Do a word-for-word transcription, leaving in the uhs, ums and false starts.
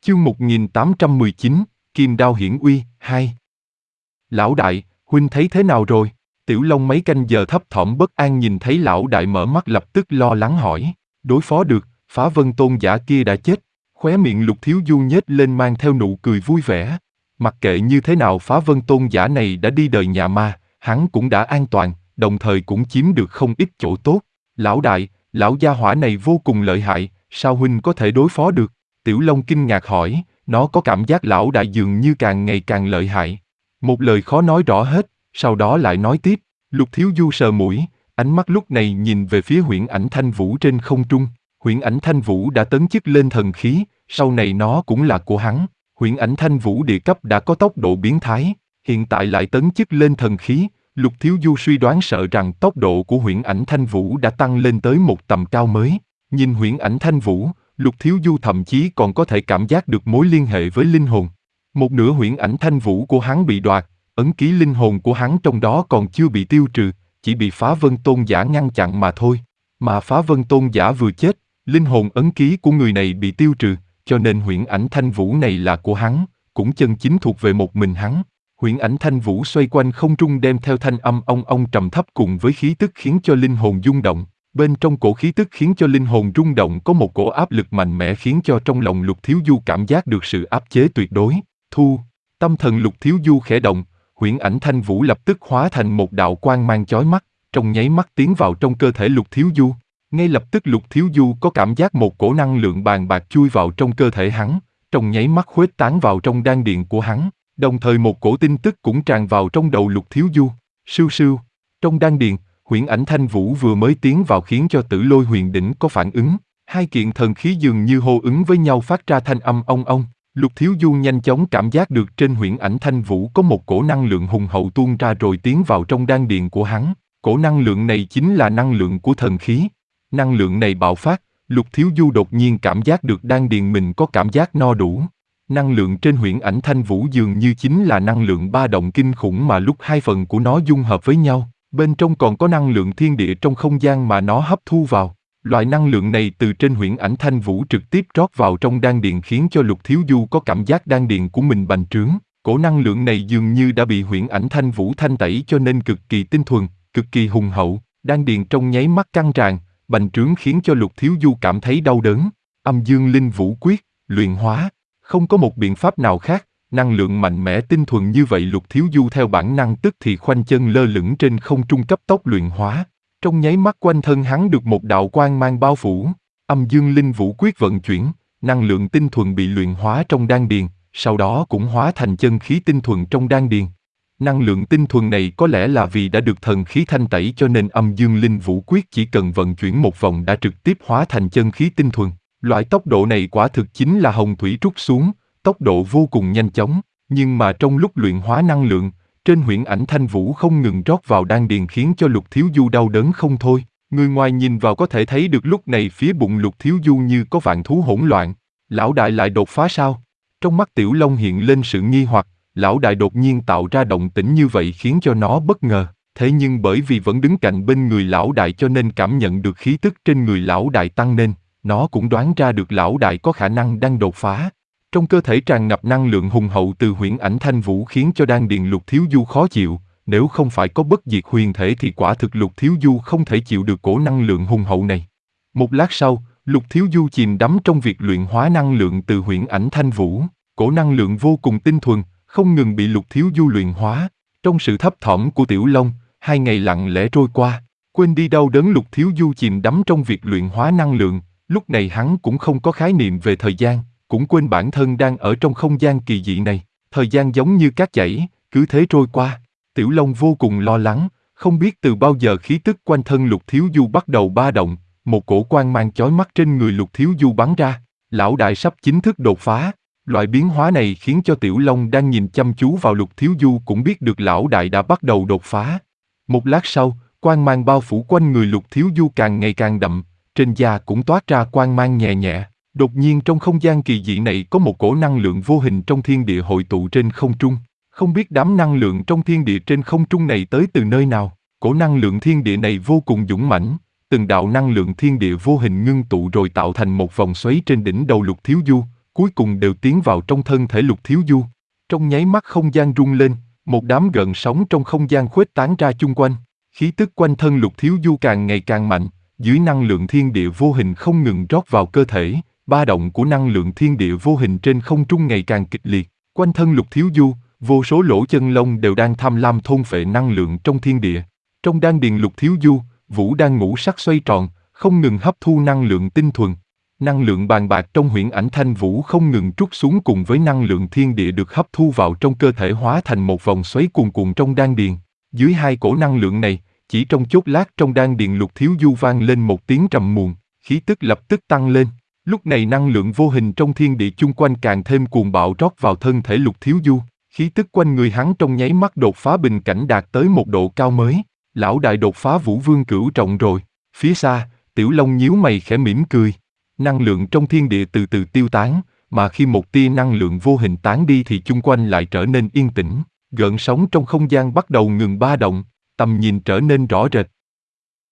Chương một nghìn tám trăm mười chín, Kim Đao Hiển Uy, hai. Lão đại, huynh thấy thế nào rồi? Tiểu Long mấy canh giờ thấp thỏm bất an nhìn thấy lão đại mở mắt lập tức lo lắng hỏi. Đối phó được, Phá Vân Tôn giả kia đã chết. Khóe miệng Lục Thiếu Du nhếch lên mang theo nụ cười vui vẻ. Mặc kệ như thế nào Phá Vân Tôn giả này đã đi đời nhà ma, hắn cũng đã an toàn, đồng thời cũng chiếm được không ít chỗ tốt. Lão đại, lão gia hỏa này vô cùng lợi hại, sao huynh có thể đối phó được? Tiểu Long kinh ngạc hỏi, nó có cảm giác lão đại dường như càng ngày càng lợi hại. Một lời khó nói rõ hết, sau đó lại nói tiếp. Lục Thiếu Du sờ mũi, ánh mắt lúc này nhìn về phía Huyễn Ảnh Thanh Vũ trên không trung. Huyễn Ảnh Thanh Vũ đã tấn chức lên thần khí, sau này nó cũng là của hắn. Huyễn Ảnh Thanh Vũ địa cấp đã có tốc độ biến thái, hiện tại lại tấn chức lên thần khí. Lục Thiếu Du suy đoán sợ rằng tốc độ của Huyễn Ảnh Thanh Vũ đã tăng lên tới một tầm cao mới. Nhìn Huyễn Ảnh Thanh Vũ, Lục Thiếu Du thậm chí còn có thể cảm giác được mối liên hệ với linh hồn. Một nửa Huyễn Ảnh Thanh Vũ của hắn bị đoạt, ấn ký linh hồn của hắn trong đó còn chưa bị tiêu trừ, chỉ bị Phá Vân Tôn giả ngăn chặn mà thôi. Mà Phá Vân Tôn giả vừa chết, linh hồn ấn ký của người này bị tiêu trừ, cho nên Huyễn Ảnh Thanh Vũ này là của hắn, cũng chân chính thuộc về một mình hắn. Huyễn Ảnh Thanh Vũ xoay quanh không trung đem theo thanh âm ong ong trầm thấp cùng với khí tức khiến cho linh hồn rung động. Bên trong cổ khí tức khiến cho linh hồn rung động có một cổ áp lực mạnh mẽ khiến cho trong lòng Lục Thiếu Du cảm giác được sự áp chế tuyệt đối. Thu, tâm thần Lục Thiếu Du khẽ động, Huyễn Ảnh Thanh Vũ lập tức hóa thành một đạo quang mang chói mắt, trong nháy mắt tiến vào trong cơ thể Lục Thiếu Du. Ngay lập tức Lục Thiếu Du có cảm giác một cổ năng lượng bàn bạc chui vào trong cơ thể hắn, trong nháy mắt khuếch tán vào trong đan điền của hắn, đồng thời một cổ tin tức cũng tràn vào trong đầu Lục Thiếu Du. Sưu sưu, trong đan điền, Huyễn Ảnh Thanh Vũ vừa mới tiến vào khiến cho Tử Lôi Huyền Đỉnh có phản ứng, hai kiện thần khí dường như hô ứng với nhau phát ra thanh âm ong ong. Lục Thiếu Du nhanh chóng cảm giác được trên Huyễn Ảnh Thanh Vũ có một cổ năng lượng hùng hậu tuôn ra rồi tiến vào trong đan điền của hắn. Cổ năng lượng này chính là năng lượng của thần khí. Năng lượng này bạo phát, Lục Thiếu Du đột nhiên cảm giác được đan điền mình có cảm giác no đủ. Năng lượng trên Huyễn Ảnh Thanh Vũ dường như chính là năng lượng ba động kinh khủng mà lúc hai phần của nó dung hợp với nhau, bên trong còn có năng lượng thiên địa trong không gian mà nó hấp thu vào. Loại năng lượng này từ trên Huyễn Ảnh Thanh Vũ trực tiếp rót vào trong đan điền khiến cho Lục Thiếu Du có cảm giác đan điền của mình bành trướng. Cổ năng lượng này dường như đã bị Huyễn Ảnh Thanh Vũ thanh tẩy cho nên cực kỳ tinh thuần, cực kỳ hùng hậu, đan điền trong nháy mắt căng tràn, bành trướng khiến cho Lục Thiếu Du cảm thấy đau đớn. Âm Dương Linh Vũ Quyết, luyện hóa, không có một biện pháp nào khác, năng lượng mạnh mẽ tinh thuần như vậy Lục Thiếu Du theo bản năng tức thì khoanh chân lơ lửng trên không trung cấp tốc luyện hóa. Trong nháy mắt quanh thân hắn được một đạo quang mang bao phủ, Âm Dương Linh Vũ Quyết vận chuyển, năng lượng tinh thuần bị luyện hóa trong đan điền, sau đó cũng hóa thành chân khí tinh thuần trong đan điền. Năng lượng tinh thuần này có lẽ là vì đã được thần khí thanh tẩy cho nên Âm Dương Linh Vũ Quyết chỉ cần vận chuyển một vòng đã trực tiếp hóa thành chân khí tinh thuần. Loại tốc độ này quả thực chính là hồng thủy trút xuống, tốc độ vô cùng nhanh chóng, nhưng mà trong lúc luyện hóa năng lượng, trên Huyễn Ảnh Thanh Vũ không ngừng rót vào đan điền khiến cho Lục Thiếu Du đau đớn không thôi. Người ngoài nhìn vào có thể thấy được lúc này phía bụng Lục Thiếu Du như có vạn thú hỗn loạn. Lão đại lại đột phá sao? Trong mắt Tiểu Long hiện lên sự nghi hoặc, lão đại đột nhiên tạo ra động tĩnh như vậy khiến cho nó bất ngờ. Thế nhưng bởi vì vẫn đứng cạnh bên người lão đại cho nên cảm nhận được khí tức trên người lão đại tăng nên, nó cũng đoán ra được lão đại có khả năng đang đột phá. Trong cơ thể tràn ngập năng lượng hùng hậu từ Huyễn Ảnh Thanh Vũ khiến cho đan điền Lục Thiếu Du khó chịu, nếu không phải có bất diệt huyền thể thì quả thực Lục Thiếu Du không thể chịu được cổ năng lượng hùng hậu này. Một lát sau, Lục Thiếu Du chìm đắm trong việc luyện hóa năng lượng từ Huyễn Ảnh Thanh Vũ, cổ năng lượng vô cùng tinh thuần, không ngừng bị Lục Thiếu Du luyện hóa. Trong sự thấp thỏm của Tiểu Long, hai ngày lặng lẽ trôi qua, quên đi đau đớn Lục Thiếu Du chìm đắm trong việc luyện hóa năng lượng, lúc này hắn cũng không có khái niệm về thời gian, cũng quên bản thân đang ở trong không gian kỳ dị này, thời gian giống như cát chảy, cứ thế trôi qua. Tiểu Long vô cùng lo lắng, không biết từ bao giờ khí tức quanh thân Lục Thiếu Du bắt đầu ba động, một cổ quang mang chói mắt trên người Lục Thiếu Du bắn ra, lão đại sắp chính thức đột phá. Loại biến hóa này khiến cho Tiểu Long đang nhìn chăm chú vào Lục Thiếu Du cũng biết được lão đại đã bắt đầu đột phá. Một lát sau, quang mang bao phủ quanh người Lục Thiếu Du càng ngày càng đậm, trên da cũng toát ra quang mang nhẹ nhẹ. Đột nhiên trong không gian kỳ dị này có một cổ năng lượng vô hình trong thiên địa hội tụ trên không trung. Không biết đám năng lượng trong thiên địa trên không trung này tới từ nơi nào. Cổ năng lượng thiên địa này vô cùng dũng mãnh, từng đạo năng lượng thiên địa vô hình ngưng tụ rồi tạo thành một vòng xoáy trên đỉnh đầu Lục Thiếu Du, cuối cùng đều tiến vào trong thân thể Lục Thiếu Du. Trong nháy mắt không gian rung lên, một đám gợn sóng trong không gian khuếch tán ra chung quanh. Khí tức quanh thân Lục Thiếu Du càng ngày càng mạnh, dưới năng lượng thiên địa vô hình không ngừng rót vào cơ thể, ba động của năng lượng thiên địa vô hình trên không trung ngày càng kịch liệt. Quanh thân Lục Thiếu Du, vô số lỗ chân lông đều đang tham lam thôn phệ năng lượng trong thiên địa. Trong đan điền Lục Thiếu Du, vũ đang ngũ sắc xoay tròn, không ngừng hấp thu năng lượng tinh thuần. Năng lượng bàn bạc trong huyễn ảnh thanh vũ không ngừng trút xuống cùng với năng lượng thiên địa được hấp thu vào trong cơ thể hóa thành một vòng xoáy cuồn cuộn trong đan điền. Dưới hai cổ năng lượng này, chỉ trong chốc lát trong đan điền Lục Thiếu Du vang lên một tiếng trầm muộn, khí tức lập tức tăng lên. Lúc này năng lượng vô hình trong thiên địa chung quanh càng thêm cuồng bạo rót vào thân thể Lục Thiếu Du, khí tức quanh người hắn trong nháy mắt đột phá bình cảnh đạt tới một độ cao mới. Lão đại đột phá Vũ Vương cửu trọng rồi. Phía xa, Tiểu Long nhíu mày khẽ mỉm cười. Năng lượng trong thiên địa từ từ tiêu tán, mà khi một tia năng lượng vô hình tán đi thì chung quanh lại trở nên yên tĩnh. Gợn sóng trong không gian bắt đầu ngừng ba động, tầm nhìn trở nên rõ rệt.